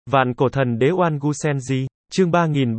Vạn cổ thần đế Oan Gu Senji, chương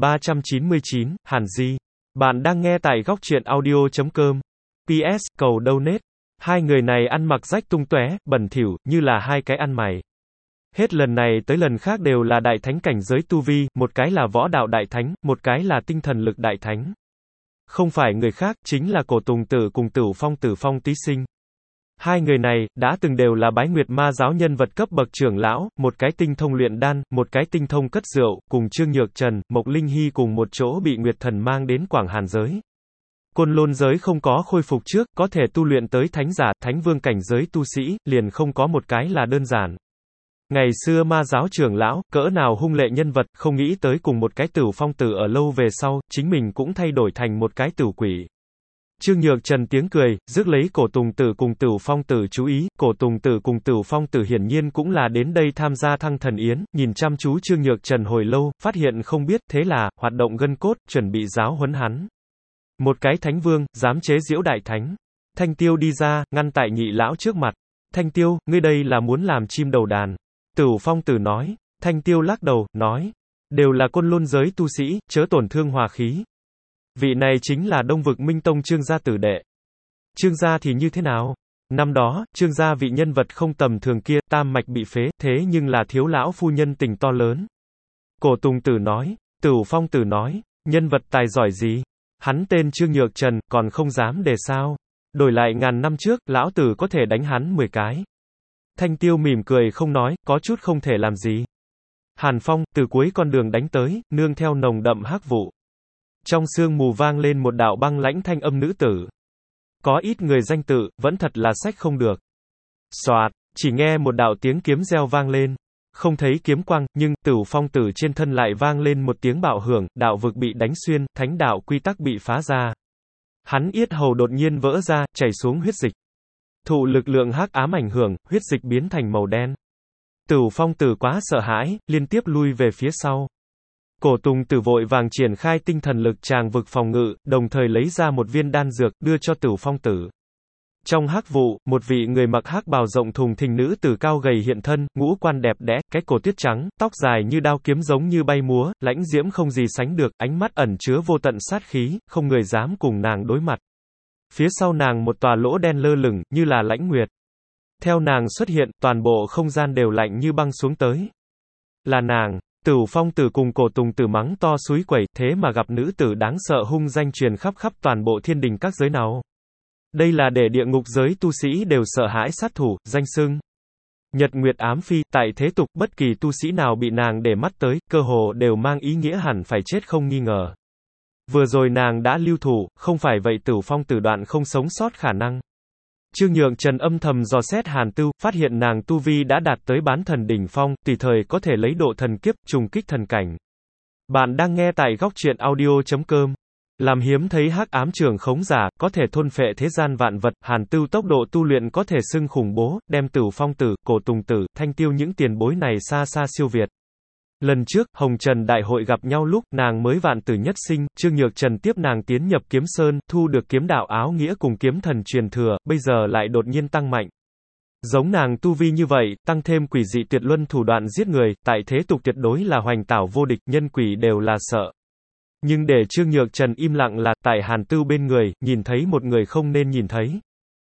3399, Hàn Di. Bạn đang nghe tại góc truyện audio.com. PS, cầu donate. Hai người này ăn mặc rách tung tóe, bẩn thỉu, như là hai cái ăn mày. Hết lần này tới lần khác đều là đại thánh cảnh giới tu vi, một cái là võ đạo đại thánh, một cái là tinh thần lực đại thánh. Không phải người khác, chính là Cổ Tùng Tử cùng Tử Phong tí sinh. Hai người này, đã từng đều là Bái Nguyệt Ma giáo nhân vật cấp bậc trưởng lão, một cái tinh thông luyện đan, một cái tinh thông cất rượu, cùng Trương Nhược Trần, Mộc Linh Hy cùng một chỗ bị Nguyệt Thần mang đến Quảng Hàn giới. Côn Lôn giới không có khôi phục trước, có thể tu luyện tới thánh giả, thánh vương cảnh giới tu sĩ, liền không có một cái là đơn giản. Ngày xưa ma giáo trưởng lão, cỡ nào hung lệ nhân vật, không nghĩ tới cùng một cái Tử Phong Tử ở lâu về sau, chính mình cũng thay đổi thành một cái tử quỷ. Trương Nhược Trần tiếng cười, rước lấy Cổ Tùng Tử cùng Tử Phong Tử chú ý, Cổ Tùng Tử cùng Tử Phong Tử hiển nhiên cũng là đến đây tham gia thăng thần yến, nhìn chăm chú Trương Nhược Trần hồi lâu, phát hiện không biết, thế là, hoạt động gân cốt, chuẩn bị giáo huấn hắn. Một cái thánh vương, dám chế giễu đại thánh. Thanh Tiêu đi ra, ngăn tại nhị lão trước mặt. Thanh Tiêu, ngươi đây là muốn làm chim đầu đàn. Tử Phong Tử nói. Thanh Tiêu lắc đầu, nói. Đều là Côn Lôn giới tu sĩ, chớ tổn thương hòa khí. Vị này chính là Đông Vực Minh Tông Trương gia tử đệ. Trương gia thì như thế nào? Năm đó, Trương gia vị nhân vật không tầm thường kia, tam mạch bị phế, thế nhưng là thiếu lão phu nhân tình to lớn. Cổ Tùng Tử nói. Tử Phong Tử nói. Nhân vật tài giỏi gì? Hắn tên Trương Nhược Trần, còn không dám để sao? Đổi lại ngàn năm trước, lão tử có thể đánh hắn 10 cái. Thanh Tiêu mỉm cười không nói, có chút không thể làm gì. Hàn phong, từ cuối con đường đánh tới, nương theo nồng đậm hắc vụ. Trong sương mù vang lên một đạo băng lãnh thanh âm nữ tử. Có ít người danh tự, vẫn thật là sách không được. Soạt, chỉ nghe một đạo tiếng kiếm reo vang lên. Không thấy kiếm quang, nhưng, Tử Phong Tử trên thân lại vang lên một tiếng bạo hưởng, đạo vực bị đánh xuyên, thánh đạo quy tắc bị phá ra. Hắn yết hầu đột nhiên vỡ ra, chảy xuống huyết dịch. Thụ lực lượng hắc ám ảnh hưởng, huyết dịch biến thành màu đen. Tử Phong Tử quá sợ hãi, liên tiếp lui về phía sau. Cổ Tùng Tử vội vàng triển khai tinh thần lực tràng vực phòng ngự, đồng thời lấy ra một viên đan dược, đưa cho Tử Phong Tử. Trong hắc vụ, một vị người mặc hắc bào rộng thùng thình nữ tử cao gầy hiện thân, ngũ quan đẹp đẽ, cái cổ tuyết trắng, tóc dài như đao kiếm giống như bay múa, lãnh diễm không gì sánh được, ánh mắt ẩn chứa vô tận sát khí, không người dám cùng nàng đối mặt. Phía sau nàng một tòa lỗ đen lơ lửng, như là lãnh nguyệt. Theo nàng xuất hiện, toàn bộ không gian đều lạnh như băng xuống tới. Là nàng. Tử Phong Tử cùng Cổ Tùng Tử mắng to xúi quẩy, thế mà gặp nữ tử đáng sợ hung danh truyền khắp toàn bộ thiên đình các giới nào. Đây là để địa ngục giới tu sĩ đều sợ hãi sát thủ, danh xưng. Nhật Nguyệt Ám Phi, tại thế tục, bất kỳ tu sĩ nào bị nàng để mắt tới, cơ hồ đều mang ý nghĩa hẳn phải chết không nghi ngờ. Vừa rồi nàng đã lưu thủ, không phải vậy Tử Phong Tử đoạn không sống sót khả năng. Trương Nhược Trần âm thầm dò xét Hàn Tưu, phát hiện nàng tu vi đã đạt tới bán thần đỉnh phong, tùy thời có thể lấy độ thần kiếp, trùng kích thần cảnh. Bạn đang nghe tại góc truyện audio.com. Làm hiếm thấy hắc ám trường khống giả, có thể thôn phệ thế gian vạn vật, Hàn Tưu tốc độ tu luyện có thể xưng khủng bố, đem Tử Phong Tử, Cổ Tùng Tử, Thanh Tiêu những tiền bối này xa xa siêu việt. Lần trước, Hồng Trần đại hội gặp nhau lúc, nàng mới vạn tử nhất sinh, Trương Nhược Trần tiếp nàng tiến nhập kiếm sơn, thu được kiếm đạo áo nghĩa cùng kiếm thần truyền thừa, bây giờ lại đột nhiên tăng mạnh. Giống nàng tu vi như vậy, tăng thêm quỷ dị tuyệt luân thủ đoạn giết người, tại thế tục tuyệt đối là hoành tảo vô địch, nhân quỷ đều là sợ. Nhưng để Trương Nhược Trần im lặng là, tại Hàn Tưu bên người, nhìn thấy một người không nên nhìn thấy.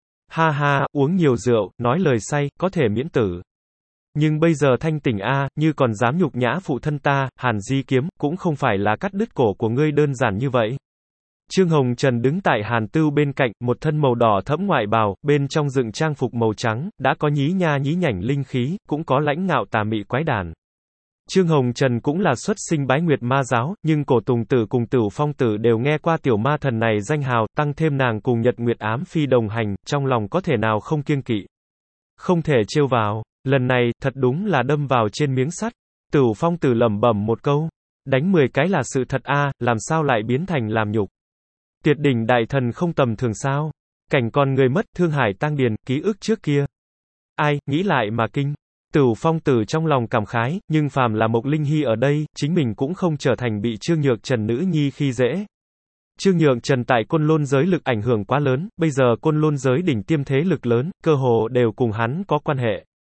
Ha ha, uống nhiều rượu, nói lời say, có thể miễn tử. Nhưng bây giờ thanh tỉnh a, như còn dám nhục nhã phụ thân ta, Hàn Di kiếm, cũng không phải là cắt đứt cổ của ngươi đơn giản như vậy. Trương Hồng Trần đứng tại Hàn Tưu bên cạnh, một thân màu đỏ thẫm ngoại bào, bên trong dựng trang phục màu trắng, đã có nhí nha nhí nhảnh linh khí, cũng có lãnh ngạo tà mị quái đản. Trương Hồng Trần cũng là xuất sinh Bái Nguyệt Ma giáo, nhưng Cổ Tùng Tử cùng Tử Phong Tử đều nghe qua tiểu ma thần này danh hào, tăng thêm nàng cùng Nhật Nguyệt Ám Phi đồng hành, trong lòng có thể nào không kiêng kỵ. Không thể trêu vào, lần này, thật đúng là đâm vào trên miếng sắt. Tử Phong Tử lẩm bẩm một câu, đánh 10 cái là sự thật a, làm sao lại biến thành làm nhục. Tuyệt đỉnh đại thần không tầm thường sao? Cảnh con người mất, thương hải tang điền, ký ức trước kia. Ai, nghĩ lại mà kinh. Tử Phong Tử trong lòng cảm khái, nhưng phàm là Mộc Linh Hy ở đây, chính mình cũng không trở thành bị Trương Nhược Trần nữ nhi khi dễ. Trương Nhược Trần tại Côn Lôn giới lực ảnh hưởng quá lớn, bây giờ Côn Lôn giới đỉnh tiêm thế lực lớn, cơ hồ đều cùng hắn có quan hệ.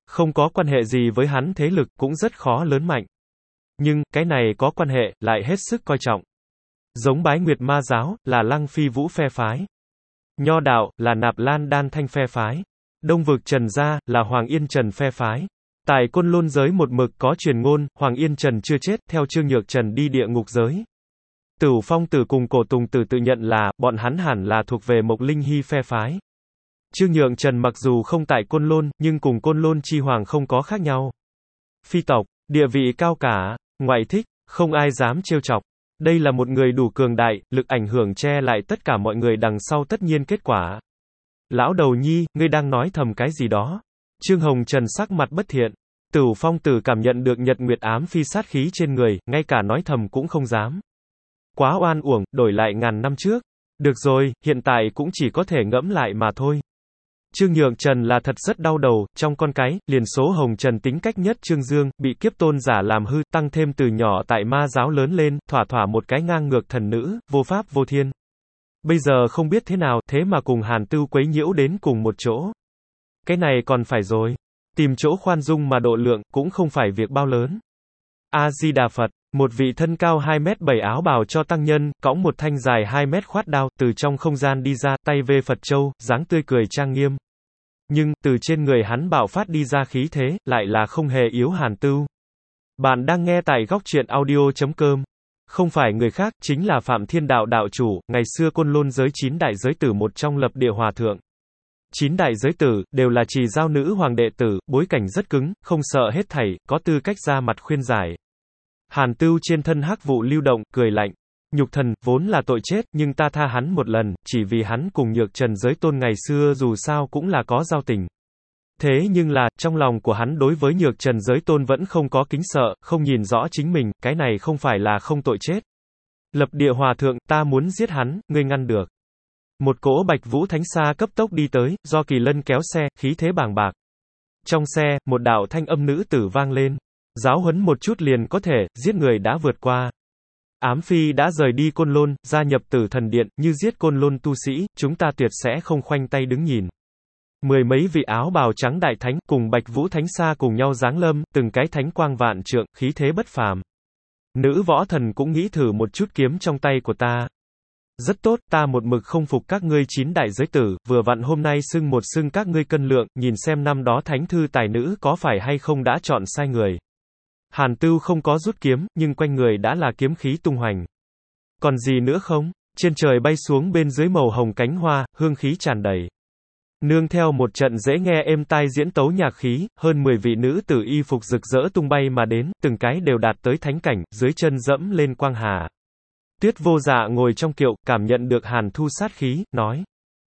Không có quan hệ gì với hắn thế lực cũng rất khó lớn mạnh. Nhưng, cái này có quan hệ, lại hết sức coi trọng. Giống Bái Nguyệt Ma giáo, là Lăng Phi Vũ phe phái. Nho đạo, là Nạp Lan Đan Thanh phe phái. Đông vực Trần gia, là Hoàng Yên Trần phe phái. Tại Côn Lôn giới một mực có truyền ngôn, Hoàng Yên Trần chưa chết, theo Trương Nhược Trần đi địa ngục giới. Tửu Phong Tử cùng Cổ Tùng Tử tự nhận là, bọn hắn hẳn là thuộc về Mộc Linh Hy phe phái. Trương Nhượng Trần mặc dù không tại Côn Lôn, nhưng cùng Côn Lôn chi hoàng không có khác nhau. Phi tộc, địa vị cao cả, ngoại thích, không ai dám trêu chọc. Đây là một người đủ cường đại, lực ảnh hưởng che lại tất cả mọi người đằng sau tất nhiên kết quả. Lão đầu nhi, ngươi đang nói thầm cái gì đó? Trương Hồng Trần sắc mặt bất thiện. Tửu Phong Tử cảm nhận được Nhật Nguyệt ám phi sát khí trên người, ngay cả nói thầm cũng không dám. Quá oan uổng, đổi lại ngàn năm trước. Được rồi, hiện tại cũng chỉ có thể ngẫm lại mà thôi. Trương Nhượng Trần là thật rất đau đầu, trong con cái, liền số Hồng Trần tính cách nhất Trương Dương, bị kiếp tôn giả làm hư, tăng thêm từ nhỏ tại ma giáo lớn lên, thỏa thỏa một cái ngang ngược thần nữ, vô pháp vô thiên. Bây giờ không biết thế nào, thế mà cùng Hàn Tưu quấy nhiễu đến cùng một chỗ. Cái này còn phải rồi. Tìm chỗ khoan dung mà độ lượng, cũng không phải việc bao lớn. A-di-đà Phật, một vị thân cao 2m7 áo bào cho tăng nhân, cõng một thanh dài 2m khoát đao, từ trong không gian đi ra, tay vê Phật châu, dáng tươi cười trang nghiêm. Nhưng, từ trên người hắn bạo phát đi ra khí thế, lại là không hề yếu Hàn Tưu. Bạn đang nghe tại góc truyện audio.com. Không phải người khác, chính là Phạm Thiên Đạo đạo chủ, ngày xưa Côn Lôn giới 9 đại giới tử một trong lập địa hòa thượng. 9 đại giới tử, đều là trì giao nữ hoàng đệ tử, bối cảnh rất cứng, không sợ hết thảy, có tư cách ra mặt khuyên giải. Hàn Tưu trên thân hắc vụ lưu động, cười lạnh. Nhục thần, vốn là tội chết, nhưng ta tha hắn một lần, chỉ vì hắn cùng Nhược Trần giới tôn ngày xưa dù sao cũng là có giao tình. Thế nhưng là, trong lòng của hắn đối với Nhược Trần giới tôn vẫn không có kính sợ, không nhìn rõ chính mình, cái này không phải là không tội chết. Lập địa hòa thượng, ta muốn giết hắn, ngươi ngăn được. Một cỗ Bạch Vũ Thánh Xa cấp tốc đi tới, do Kỳ Lân kéo xe, khí thế bàng bạc. Trong xe, một đạo thanh âm nữ tử vang lên. Giáo huấn một chút liền có thể, giết người đã vượt qua. Ám phi đã rời đi Côn Lôn, gia nhập Tử Thần Điện, như giết Côn Lôn tu sĩ, chúng ta tuyệt sẽ không khoanh tay đứng nhìn. Mười mấy vị áo bào trắng đại thánh, cùng Bạch Vũ Thánh Xa cùng nhau giáng lâm, từng cái thánh quang vạn trượng, khí thế bất phàm. Nữ võ thần cũng nghĩ thử một chút kiếm trong tay của ta. Rất tốt, ta một mực không phục các ngươi 9 đại giới tử, vừa vặn hôm nay xưng các ngươi cân lượng, nhìn xem năm đó thánh thư tài nữ có phải hay không đã chọn sai người. Hàn Tưu không có rút kiếm, nhưng quanh người đã là kiếm khí tung hoành. Còn gì nữa không? Trên trời bay xuống bên dưới màu hồng cánh hoa, hương khí tràn đầy. Nương theo một trận dễ nghe êm tai diễn tấu nhạc khí, hơn 10 vị nữ tử y phục rực rỡ tung bay mà đến, từng cái đều đạt tới thánh cảnh, dưới chân dẫm lên quang hà. Tuyết Vô Dạ ngồi trong kiệu, cảm nhận được Hàn Thu sát khí, nói.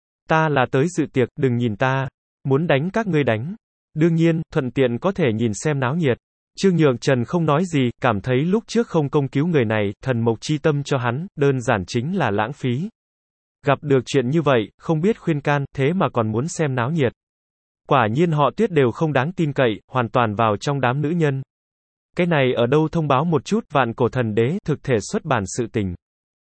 Ta là tới dự tiệc, đừng nhìn ta. Muốn đánh các ngươi đánh. Đương nhiên, thuận tiện có thể nhìn xem náo nhiệt. Trương Nhượng Trần không nói gì, cảm thấy lúc trước không công cứu người này, thần mộc chi tâm cho hắn, đơn giản chính là lãng phí. Gặp được chuyện như vậy, không biết khuyên can, thế mà còn muốn xem náo nhiệt. Quả nhiên họ Tuyết đều không đáng tin cậy, hoàn toàn vào trong đám nữ nhân. Cái này ở đâu thông báo một chút, Vạn Cổ Thần Đế, thực thể xuất bản sự tình.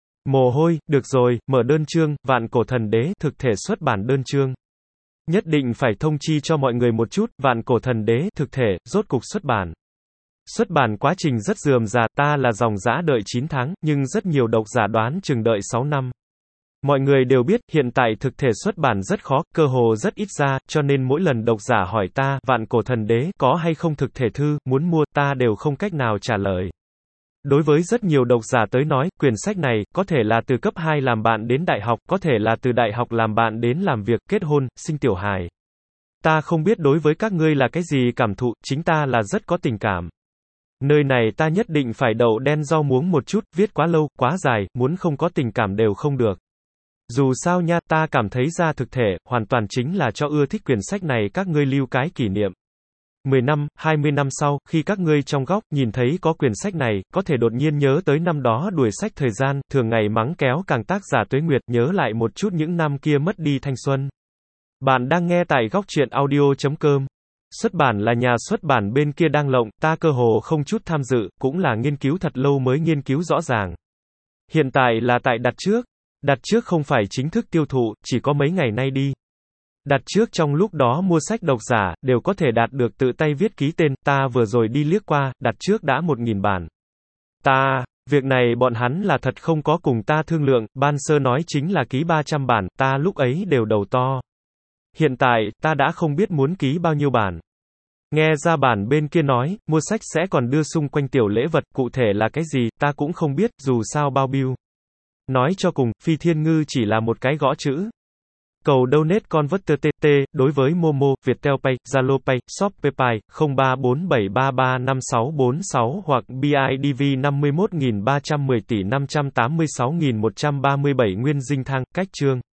Mồ hôi, được rồi, mở đơn chương, Vạn Cổ Thần Đế, thực thể xuất bản đơn chương. Nhất định phải thông chi cho mọi người một chút, Vạn Cổ Thần Đế, thực thể, rốt cục xuất bản. Xuất bản quá trình rất rườm rà, ta là dòng dã đợi 9 tháng, nhưng rất nhiều độc giả đoán chừng đợi 6 năm. Mọi người đều biết, hiện tại thực thể xuất bản rất khó, cơ hồ rất ít ra, cho nên mỗi lần độc giả hỏi ta, Vạn Cổ Thần Đế, có hay không thực thể thư, muốn mua, ta đều không cách nào trả lời. Đối với rất nhiều độc giả tới nói, quyển sách này, có thể là từ cấp 2 làm bạn đến đại học, có thể là từ đại học làm bạn đến làm việc, kết hôn, sinh tiểu hài. Ta không biết đối với các ngươi là cái gì cảm thụ, chính ta là rất có tình cảm. Nơi này ta nhất định phải đậu đen rau muống một chút, viết quá lâu, quá dài, muốn không có tình cảm đều không được. Dù sao nha, ta cảm thấy ra thực thể, hoàn toàn chính là cho ưa thích quyển sách này các ngươi lưu cái kỷ niệm. 10 năm, 20 năm sau, khi các ngươi trong góc, nhìn thấy có quyển sách này, có thể đột nhiên nhớ tới năm đó đuổi sách thời gian, thường ngày mắng kéo càng tác giả Tuế Nguyệt, nhớ lại một chút những năm kia mất đi thanh xuân. Bạn đang nghe tại góc truyện audio.com. Xuất bản là nhà xuất bản bên kia đang lộng, ta cơ hồ không chút tham dự, cũng là nghiên cứu thật lâu mới nghiên cứu rõ ràng. Hiện tại là tại đặt trước không phải chính thức tiêu thụ, chỉ có mấy ngày nay đi. Đặt trước trong lúc đó mua sách độc giả, đều có thể đạt được tự tay viết ký tên, ta vừa rồi đi liếc qua, đặt trước đã 1.000 bản. Việc này bọn hắn là thật không có cùng ta thương lượng, ban sơ nói chính là ký 300 bản, ta lúc ấy đều đầu to. Hiện tại, ta đã không biết muốn ký bao nhiêu bản. Nghe ra bản bên kia nói, mua sách sẽ còn đưa xung quanh tiểu lễ vật, cụ thể là cái gì, ta cũng không biết, dù sao bao bill. Nói cho cùng, Phi Thiên Ngư chỉ là một cái gõ chữ. Cầu donate converter TT, đối với Momo, Viettel Pay, Zalo Pay, Shopee Pay, 0347335646 hoặc BIDV 51.310 tỷ 586.137 Nguyên Dinh Thăng, cách chương.